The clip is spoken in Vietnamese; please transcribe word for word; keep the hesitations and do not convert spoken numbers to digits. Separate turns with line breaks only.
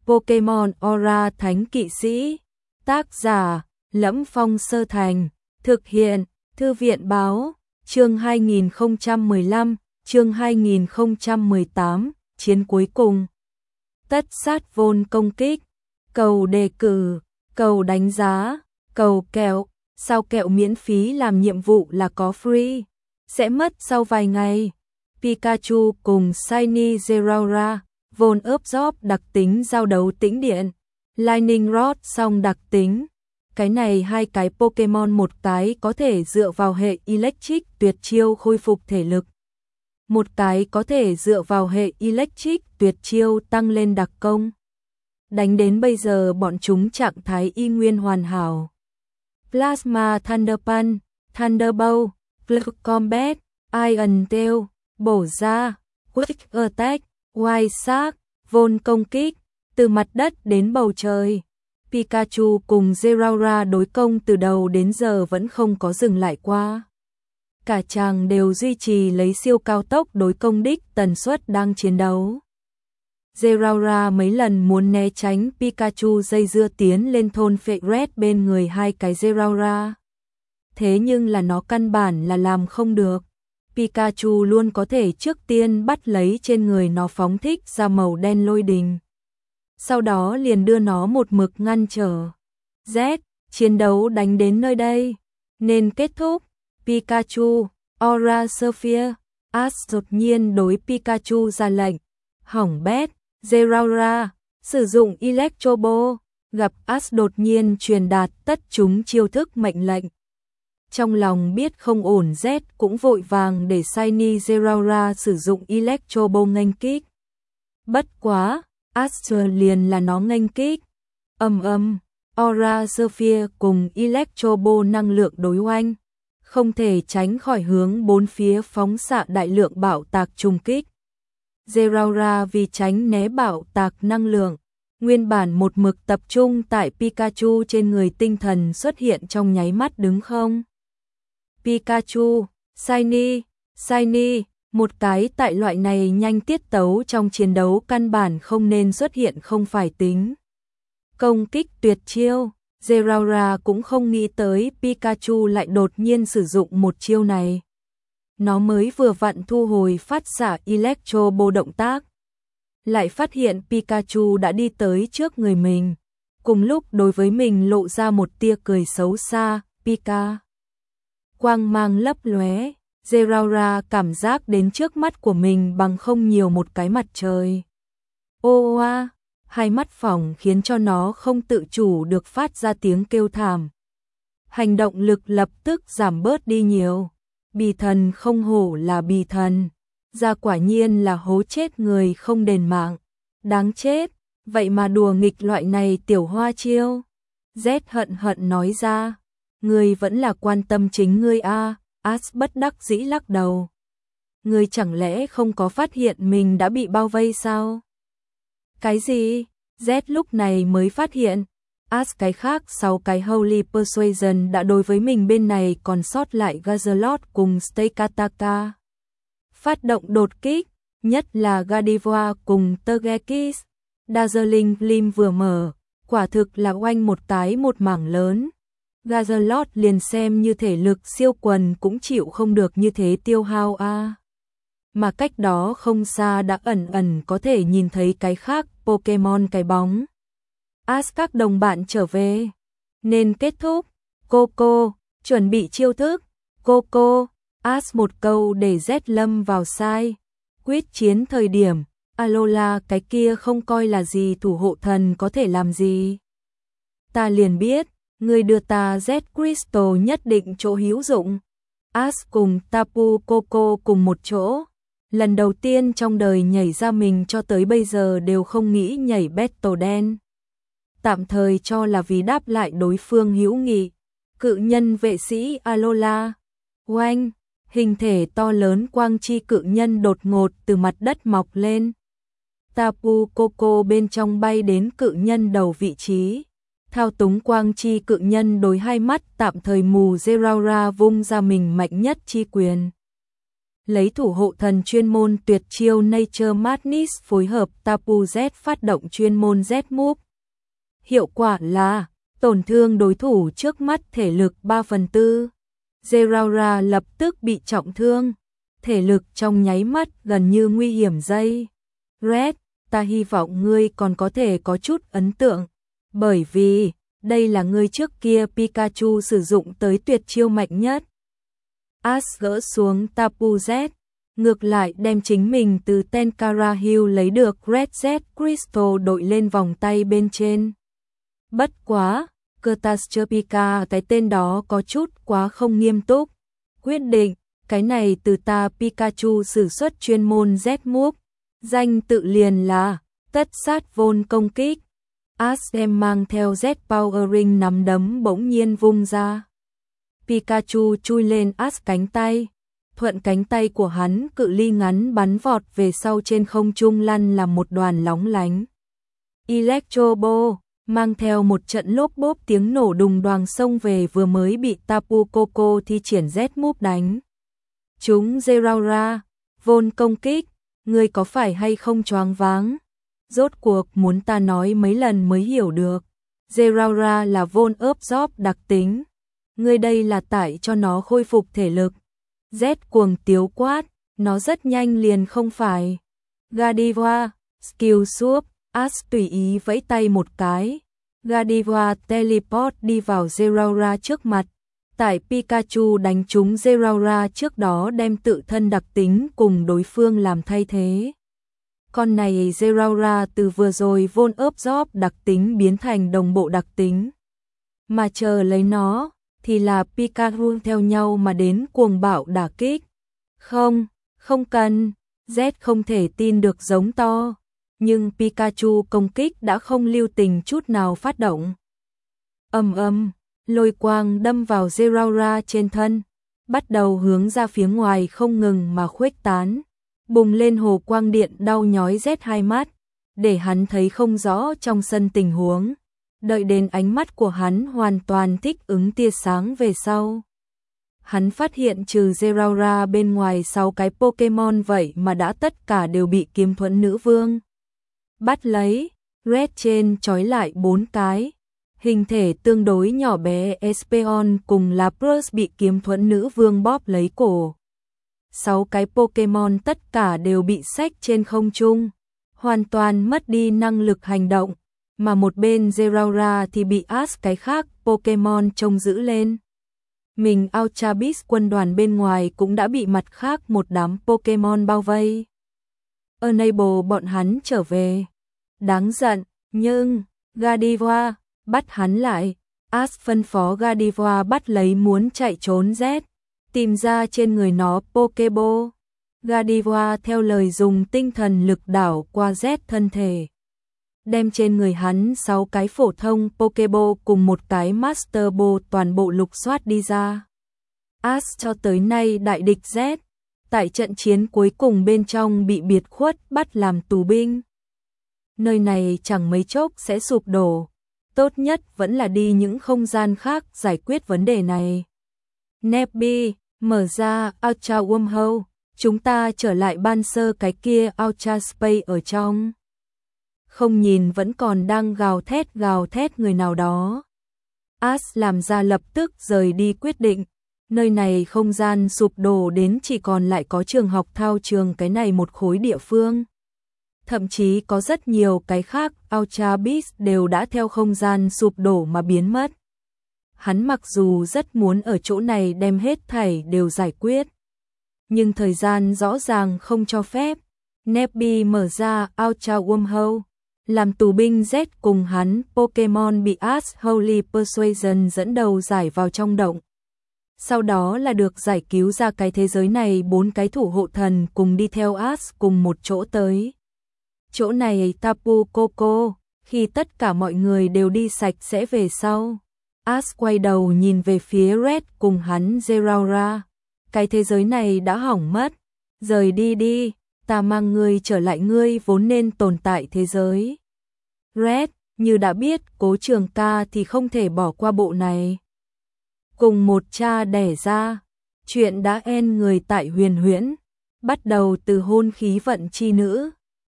Pokemon Aura Thánh Kỵ Sĩ. Tác giả: Lẫm Phong Sơ Thành. Thực hiện: Thư viện báo. Chương hai nghìn không trăm mười lăm, chương hai nghìn không trăm mười tám, chiến cuối cùng. Tất sát vôn công kích. Cầu đề cử, cầu đánh giá, cầu kẹo. Sao kẹo miễn phí làm nhiệm vụ là có free. Sẽ mất sau vài ngày. Pikachu cùng Shiny Zeraora. Vôn ướp gióp đặc tính giao đấu tĩnh điện. Lightning Rod song đặc tính. Cái này hai cái Pokemon, một cái có thể dựa vào hệ Electric tuyệt chiêu khôi phục thể lực. Một cái có thể dựa vào hệ Electric tuyệt chiêu tăng lên đặc công. Đánh đến bây giờ bọn chúng trạng thái y nguyên hoàn hảo. Plasma Thunder Punch, Thunderbolt, Flux Combat, Iron Tail, bổ ra, Quick Attack, Wild Shark, vôn công kích, từ mặt đất đến bầu trời. Pikachu cùng Zeraora đối công từ đầu đến giờ vẫn không có dừng lại qua. Cả chàng đều duy trì lấy siêu cao tốc đối công đích tần suất đang chiến đấu. Zeraora mấy lần muốn né tránh Pikachu dây dưa tiến lên thôn phệ red bên người hai cái Zeraora. Thế nhưng là nó căn bản là làm không được. Pikachu luôn có thể trước tiên bắt lấy trên người nó phóng thích ra màu đen lôi đình. Sau đó liền đưa nó một mực ngăn trở. Z, chiến đấu đánh đến nơi đây nên kết thúc. Pikachu, Aura Sphere. Ash đột nhiên đối Pikachu ra lệnh. Hỏng bét, Zeraora, sử dụng Electro Ball. Gặp Ash đột nhiên truyền đạt tất chúng chiêu thức mệnh lệnh. Trong lòng biết không ổn, Z cũng vội vàng để Shiny Zeraora sử dụng Electro Ball nghênh kích. Bất quá, Astral liền là nó nghênh kích. Ầm ầm, Aura Sphere cùng Electro Ball năng lượng đối oanh, không thể tránh khỏi hướng bốn phía phóng xạ đại lượng bạo tạc trùng kích. Zeraora vì tránh né bạo tạc năng lượng, nguyên bản một mực tập trung tại Pikachu trên người, tinh thần xuất hiện trong nháy mắt đứng không. Pikachu, Shiny, Shiny, một cái tại loại này nhanh tiết tấu trong chiến đấu căn bản không nên xuất hiện không phải tính. Công kích tuyệt chiêu, Zeraora cũng không nghĩ tới Pikachu lại đột nhiên sử dụng một chiêu này. Nó mới vừa vặn thu hồi phát xạ Electro Ball động tác, lại phát hiện Pikachu đã đi tới trước người mình. Cùng lúc đối với mình lộ ra một tia cười xấu xa. Pika. Quang mang lấp lóe, Zeraora cảm giác đến trước mắt của mình bằng không nhiều một cái mặt trời. Ô oa, hai mắt phỏng khiến cho nó không tự chủ được phát ra tiếng kêu thảm. Hành động lực lập tức giảm bớt đi nhiều. Bì thần không hổ là bì thần, ra quả nhiên là hố chết người không đền mạng. Đáng chết, vậy mà đùa nghịch loại này tiểu hoa chiêu. Z hận hận nói ra. Ngươi vẫn là quan tâm chính ngươi a. À. Ash bất đắc dĩ lắc đầu. Ngươi chẳng lẽ không có phát hiện mình đã bị bao vây sao? Cái gì? Z lúc này mới phát hiện. Ash cái khác sau cái Holy Persuasion đã đối với mình bên này còn sót lại Gazalot cùng Stakataka. Phát động đột kích, nhất là Gardevoir cùng Togekiss. Dazzling Gleam vừa mở, quả thực là oanh một cái một mảng lớn. Gazalot liền xem như thể lực siêu quần cũng chịu không được như thế tiêu hao a. À. Mà cách đó không xa đã ẩn ẩn có thể nhìn thấy cái khác Pokemon cái bóng. Ash các đồng bạn trở về, nên kết thúc. Coco, chuẩn bị chiêu thức. Coco, Ash một câu để Z lâm vào sai. Quyết chiến thời điểm, Alola cái kia không coi là gì thủ hộ thần có thể làm gì. Ta liền biết. Người đưa ta Z Crystal nhất định chỗ hữu dụng. Ash cùng Tapu Koko cùng một chỗ. Lần đầu tiên trong đời nhảy ra mình cho tới bây giờ đều không nghĩ nhảy Battle đen. Tạm thời cho là vì đáp lại đối phương hữu nghị. Cự nhân vệ sĩ Alola. Oanh, hình thể to lớn quang chi cự nhân đột ngột từ mặt đất mọc lên. Tapu Koko bên trong bay đến cự nhân đầu vị trí. Thao túng quang chi cự nhân đối hai mắt tạm thời mù, Zeraora vung ra mình mạnh nhất chi quyền. lấy thủ hộ thần chuyên môn tuyệt chiêu Nature Madness phối hợp Tapu Z phát động chuyên môn Z Move. Hiệu quả là tổn thương đối thủ trước mắt thể lực ba phần tư. Zeraora lập tức bị trọng thương, thể lực trong nháy mắt gần như nguy hiểm dây. Red, ta hy vọng ngươi còn có thể có chút ấn tượng, bởi vì đây là ngươi trước kia Pikachu sử dụng tới tuyệt chiêu mạnh nhất. Ash gỡ xuống Tapu Z, ngược lại đem chính mình từ Tenkara Hill lấy được Red Z Crystal đội lên vòng tay bên trên. Bất quá, Catastrophica cái tên đó có chút quá không nghiêm túc. Quyết định, cái này từ ta Pikachu sử xuất chuyên môn Z Move, danh tự liền là tất sát vôn công kích. Ash đem mang theo Z Powering nắm đấm bỗng nhiên vung ra. Pikachu chui lên Ash cánh tay, thuận cánh tay của hắn cự ly ngắn bắn vọt về sau trên không trung lăn làm một đoàn lóng lánh. Electro Ball mang theo một trận lốp bốp tiếng nổ đùng đoàng xông về vừa mới bị Tapu Koko thi triển Z Move đánh. Chúng Zeraora, vôn công kích, ngươi có phải hay không choáng váng? Rốt cuộc muốn ta nói mấy lần mới hiểu được. Zeraora là vôn ớp gióp đặc tính. Ngươi đây là tải cho nó khôi phục thể lực. Z cuồng tiếu quát, nó rất nhanh liền không phải. Godiva, skill swap, Ash tùy ý vẫy tay một cái. Godiva teleport đi vào Zeraora trước mặt. Tại Pikachu đánh trúng Zeraora trước đó đem tự thân đặc tính cùng đối phương làm thay thế. Con này Zeraora từ vừa rồi vôn ớp gióp đặc tính biến thành đồng bộ đặc tính. Mà chờ lấy nó, thì là Pikachu theo nhau mà đến cuồng bạo đả kích. Không, không cần, Z không thể tin được giống to. Nhưng Pikachu công kích đã không lưu tình chút nào phát động. Ầm ầm, lôi quang đâm vào Zeraora trên thân, bắt đầu hướng ra phía ngoài không ngừng mà khuếch tán. Bùng lên hồ quang điện đau nhói Z hai mắt, để hắn thấy không rõ trong sân tình huống. Đợi đến ánh mắt của hắn hoàn toàn thích ứng tia sáng về sau. Hắn phát hiện trừ Zeraora bên ngoài sáu cái Pokemon vậy mà đã tất cả đều bị kiếm thuẫn nữ vương bắt lấy. Red trên trói lại bốn cái. Hình thể tương đối nhỏ bé Espeon cùng Lapras bị kiếm thuẫn nữ vương bóp lấy cổ. Sáu cái Pokemon tất cả đều bị xách trên không trung, hoàn toàn mất đi năng lực hành động, mà một bên Zeraora thì bị Ash cái khác Pokemon trông giữ lên. Mình Ultra Beast quân đoàn bên ngoài cũng đã bị mặt khác một đám Pokemon bao vây. Enable bọn hắn trở về. Đáng giận, nhưng Godiva bắt hắn lại. Ash phân phó Godiva bắt lấy muốn chạy trốn Z, tìm ra trên người nó Pokeball. Godiva theo lời dùng tinh thần lực đảo qua Z thân thể, đem trên người hắn sáu cái phổ thông Pokeball cùng một cái Master Ball toàn bộ lục soát đi ra. Ash cho tới nay đại địch Z, tại trận chiến cuối cùng bên trong bị biệt khuất bắt làm tù binh. Nơi này chẳng mấy chốc sẽ sụp đổ, tốt nhất vẫn là đi những không gian khác giải quyết vấn đề này. Nebby, mở ra Ultra Wormhole, chúng ta trở lại ban sơ cái kia Ultra Space ở trong. Không nhìn vẫn còn đang gào thét gào thét người nào đó. Ash làm ra lập tức rời đi quyết định. Nơi này không gian sụp đổ đến chỉ còn lại có trường học thao trường cái này một khối địa phương. Thậm chí có rất nhiều cái khác Ultra Beast đều đã theo không gian sụp đổ mà biến mất. Hắn mặc dù rất muốn ở chỗ này đem hết thảy đều giải quyết, nhưng thời gian rõ ràng không cho phép. Nebby mở ra Ultra Wormhole, làm tù binh Z cùng hắn Pokemon bị Ash Holy Persuasion dẫn đầu giải vào trong động. Sau đó là được giải cứu ra cái thế giới này, bốn cái thủ hộ thần cùng đi theo Ash cùng một chỗ tới. Chỗ này Tapu Koko, khi tất cả mọi người đều đi sạch sẽ về sau. Ash quay đầu nhìn về phía Red cùng hắn Zeraora. Cái thế giới này đã hỏng mất. Rời đi đi, ta mang ngươi trở lại ngươi vốn nên tồn tại thế giới. Red, như đã biết Cố Trường Ca thì không thể bỏ qua bộ này. Cùng một cha đẻ ra, chuyện đã end người tại huyền huyễn. bắt đầu từ hôn khí vận chi nữ.